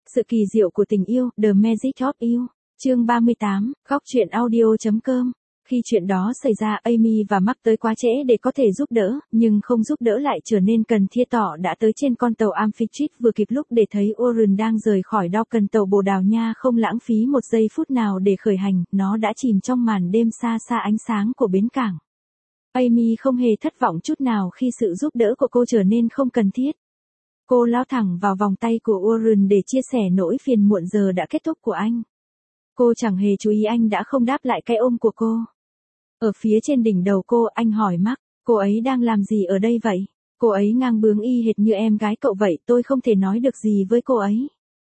Sự kỳ diệu của tình yêu, The Magic of You. Chương 38, góc truyện audio.com. Khi chuyện đó xảy ra, Amy và Mark tới quá trễ để có thể giúp đỡ, nhưng không giúp đỡ lại trở nên cần thiết. Tỏ đã tới trên con tàu Amphitrite vừa kịp lúc để thấy Orion đang rời khỏi Duncan. Tàu Bồ Đào Nha không lãng phí một giây phút nào để khởi hành, nó đã chìm trong màn đêm xa xa ánh sáng của bến cảng. Amy không hề thất vọng chút nào khi sự giúp đỡ của cô trở nên không cần thiết. Cô lao thẳng vào vòng tay của Orion để chia sẻ nỗi phiền muộn giờ đã kết thúc của anh. Cô chẳng hề chú ý anh đã không đáp lại cái ôm của cô. Ở phía trên đỉnh đầu cô, anh hỏi Mark, cô ấy đang làm gì ở đây vậy? Cô ấy ngang bướng y hệt như em gái cậu vậy, tôi không thể nói được gì với cô ấy.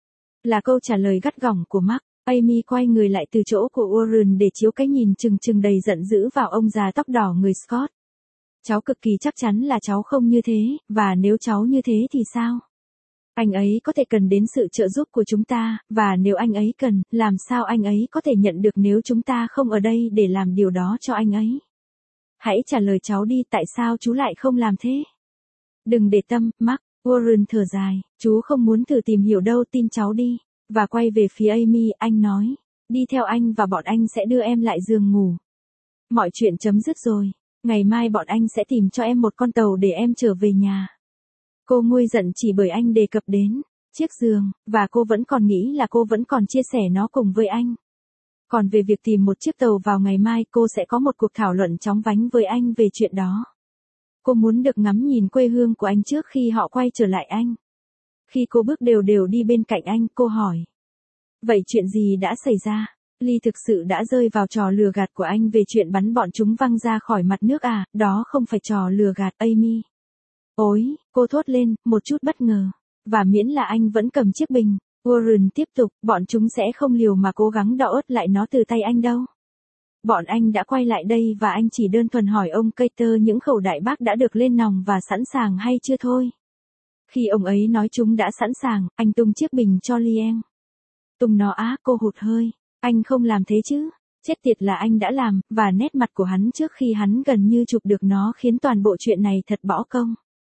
Là câu trả lời gắt gỏng của Mark. Amy quay người lại từ chỗ của Orion để chiếu cái nhìn trừng trừng đầy giận dữ vào ông già tóc đỏ người Scott. Cháu cực kỳ chắc chắn là cháu không như thế, và nếu cháu như thế thì sao? Anh ấy có thể cần đến sự trợ giúp của chúng ta, và nếu anh ấy cần, làm sao anh ấy có thể nhận được nếu chúng ta không ở đây để làm điều đó cho anh ấy? Hãy trả lời cháu đi, tại sao chú lại không làm thế? Đừng để tâm, Mark. Orion thở dài, chú không muốn thử tìm hiểu đâu, tin cháu đi. Và quay về phía Amy, anh nói, đi theo anh và bọn anh sẽ đưa em lại giường ngủ. Mọi chuyện chấm dứt rồi, ngày mai bọn anh sẽ tìm cho em một con tàu để em trở về nhà. Cô nguôi giận chỉ bởi anh đề cập đến chiếc giường, và cô vẫn còn nghĩ là cô vẫn còn chia sẻ nó cùng với anh. Còn về việc tìm một chiếc tàu vào ngày mai, cô sẽ có một cuộc thảo luận chóng vánh với anh về chuyện đó. Cô muốn được ngắm nhìn quê hương của anh trước khi họ quay trở lại anh. Khi cô bước đều đều đi bên cạnh anh, cô hỏi. Vậy chuyện gì đã xảy ra? Lee thực sự đã rơi vào trò lừa gạt của anh về chuyện bắn bọn chúng văng ra khỏi mặt nước à? Đó không phải trò lừa gạt, Amy. Ôi, cô thốt lên, một chút bất ngờ. Và miễn là anh vẫn cầm chiếc bình. Warren tiếp tục, bọn chúng sẽ không liều mà cố gắng đọ ớt lại nó từ tay anh đâu. Bọn anh đã quay lại đây và anh chỉ đơn thuần hỏi ông Carter những khẩu đại bác đã được lên nòng và sẵn sàng hay chưa thôi. Khi ông ấy nói chúng đã sẵn sàng, anh tung chiếc bình cho Liam. Tung nó á, cô hụt hơi. Anh không làm thế chứ. Chết tiệt là anh đã làm, và nét mặt của hắn trước khi hắn gần như chụp được nó khiến toàn bộ chuyện này thật bỏ công.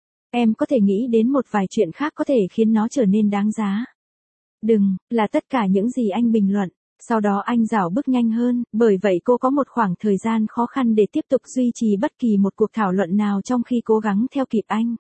Em có thể nghĩ đến một vài chuyện khác có thể khiến nó trở nên đáng giá. Đừng, là tất cả những gì anh bình luận. Sau đó anh rảo bước nhanh hơn, bởi vậy cô có một khoảng thời gian khó khăn để tiếp tục duy trì bất kỳ một cuộc thảo luận nào trong khi cố gắng theo kịp anh.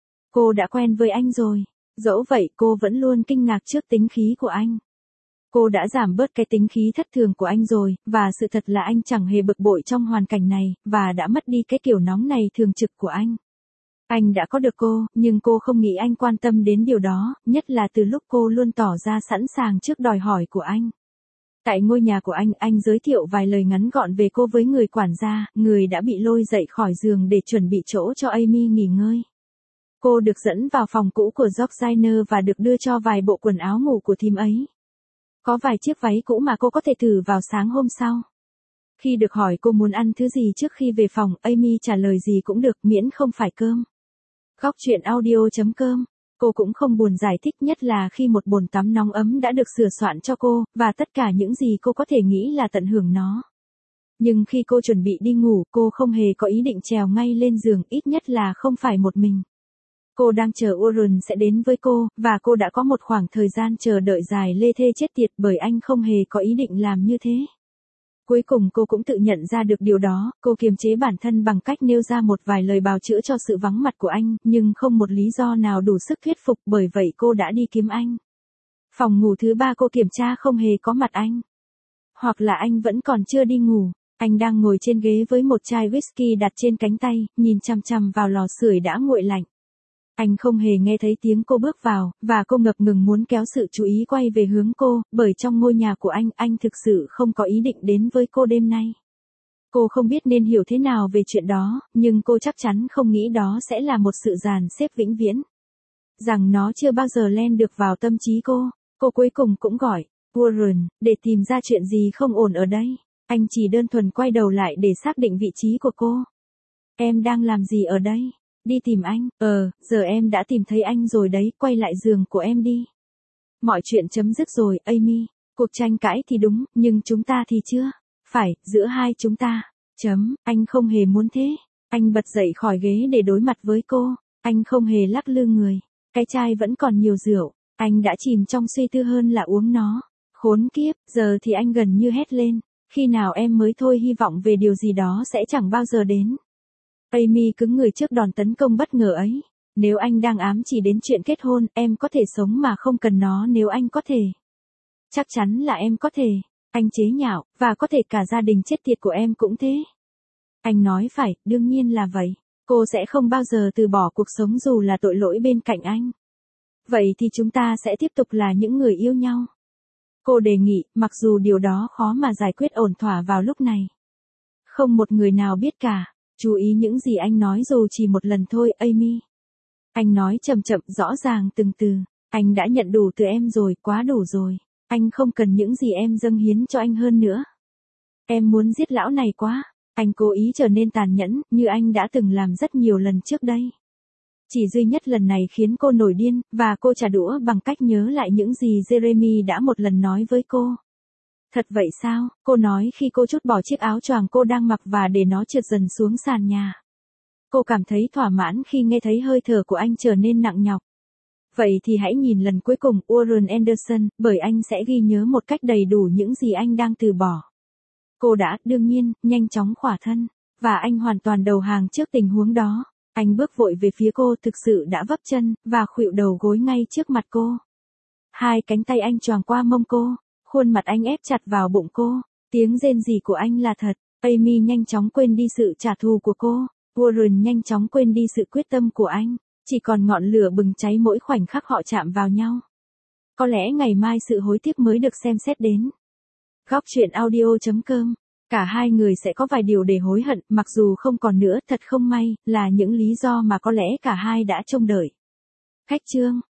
Cô đã quen với anh rồi. Dẫu vậy cô vẫn luôn kinh ngạc trước tính khí của anh. Cô đã giảm bớt cái tính khí thất thường của anh rồi, và sự thật là anh chẳng hề bực bội trong hoàn cảnh này, và đã mất đi cái kiểu nóng này thường trực của anh. Anh đã có được cô, nhưng cô không nghĩ anh quan tâm đến điều đó, nhất là từ lúc cô luôn tỏ ra sẵn sàng trước đòi hỏi của anh. Tại ngôi nhà của anh giới thiệu vài lời ngắn gọn về cô với người quản gia, người đã bị lôi dậy khỏi giường để chuẩn bị chỗ cho Amy nghỉ ngơi. Cô được dẫn vào phòng cũ của Georgina và được đưa cho vài bộ quần áo ngủ của thím ấy. Có vài chiếc váy cũ mà cô có thể thử vào sáng hôm sau. Khi được hỏi cô muốn ăn thứ gì trước khi về phòng, Amy trả lời gì cũng được miễn không phải cơm. Góc truyện audio.com. Cô cũng không buồn giải thích, nhất là khi một bồn tắm nóng ấm đã được sửa soạn cho cô, và tất cả những gì cô có thể nghĩ là tận hưởng nó. Nhưng khi cô chuẩn bị đi ngủ, cô không hề có ý định trèo ngay lên giường, ít nhất là không phải một mình. Cô đang chờ Orion sẽ đến với cô, và cô đã có một khoảng thời gian chờ đợi dài lê thê chết tiệt bởi anh không hề có ý định làm như thế. Cuối cùng cô cũng tự nhận ra được điều đó, cô kiềm chế bản thân bằng cách nêu ra một vài lời bào chữa cho sự vắng mặt của anh, nhưng không một lý do nào đủ sức thuyết phục, bởi vậy cô đã đi kiếm anh. Phòng ngủ thứ 3 cô kiểm tra không hề có mặt anh. Hoặc là anh vẫn còn chưa đi ngủ, anh đang ngồi trên ghế với một chai whisky đặt trên cánh tay, nhìn chằm chằm vào lò sưởi đã nguội lạnh. Anh không hề nghe thấy tiếng cô bước vào, và cô ngập ngừng muốn kéo sự chú ý quay về hướng cô, bởi trong ngôi nhà của anh thực sự không có ý định đến với cô đêm nay. Cô không biết nên hiểu thế nào về chuyện đó, nhưng cô chắc chắn không nghĩ đó sẽ là một sự dàn xếp vĩnh viễn. Rằng nó chưa bao giờ len được vào tâm trí cô. Cô cuối cùng cũng gọi Warren, để tìm ra chuyện gì không ổn ở đây. Anh chỉ đơn thuần quay đầu lại để xác định vị trí của cô. Em đang làm gì ở đây? Đi tìm anh. Giờ em đã tìm thấy anh rồi đấy, quay lại giường của em đi. Mọi chuyện chấm dứt rồi, Amy. Cuộc tranh cãi thì đúng, nhưng chúng ta thì chưa. Phải, giữa hai chúng ta. Anh không hề muốn thế. Anh bật dậy khỏi ghế để đối mặt với cô. Anh không hề lắc lư người. Cái chai vẫn còn nhiều rượu. Anh đã chìm trong suy tư hơn là uống nó. Khốn kiếp, giờ thì anh gần như hét lên. Khi nào em mới thôi, hy vọng về điều gì đó sẽ chẳng bao giờ đến. Amy cứng người trước đòn tấn công bất ngờ ấy. Nếu anh đang ám chỉ đến chuyện kết hôn, em có thể sống mà không cần nó nếu anh có thể. Chắc chắn là em có thể. Anh chế nhạo, và có thể cả gia đình chết tiệt của em cũng thế. Anh nói phải, đương nhiên là vậy. Cô sẽ không bao giờ từ bỏ cuộc sống dù là tội lỗi bên cạnh anh. Vậy thì chúng ta sẽ tiếp tục là những người yêu nhau. Cô đề nghị, mặc dù điều đó khó mà giải quyết ổn thỏa vào lúc này. Không một người nào biết cả. Chú ý những gì anh nói dù chỉ một lần thôi, Amy. Anh nói chậm chậm, rõ ràng từng từ. Anh đã nhận đủ từ em rồi, quá đủ rồi. Anh không cần những gì em dâng hiến cho anh hơn nữa. Em muốn giết lão này quá. Anh cố ý trở nên tàn nhẫn, như anh đã từng làm rất nhiều lần trước đây. Chỉ duy nhất lần này khiến cô nổi điên, và cô trả đũa bằng cách nhớ lại những gì Jeremy đã một lần nói với cô. Thật vậy sao? Cô nói khi cô trút bỏ chiếc áo choàng cô đang mặc và để nó trượt dần xuống sàn nhà. Cô cảm thấy thỏa mãn khi nghe thấy hơi thở của anh trở nên nặng nhọc. Vậy thì hãy nhìn lần cuối cùng Warren Anderson, bởi anh sẽ ghi nhớ một cách đầy đủ những gì anh đang từ bỏ. Cô đã, đương nhiên, nhanh chóng khỏa thân, và anh hoàn toàn đầu hàng trước tình huống đó. Anh bước vội về phía cô, thực sự đã vấp chân, và khuỵu đầu gối ngay trước mặt cô. Hai cánh tay anh choàng qua mông cô, khuôn mặt anh ép chặt vào bụng cô. Tiếng rên rỉ của anh là thật. Amy nhanh chóng quên đi sự trả thù của cô. Warren nhanh chóng quên đi sự quyết tâm của anh. Chỉ còn ngọn lửa bừng cháy mỗi khoảnh khắc họ chạm vào nhau. Có lẽ ngày mai sự hối tiếc mới được xem xét đến. Góc truyện audio.com. Cả hai người sẽ có vài điều để hối hận, mặc dù không còn nữa, thật không may, là những lý do mà có lẽ cả hai đã trông đợi. Khách chương.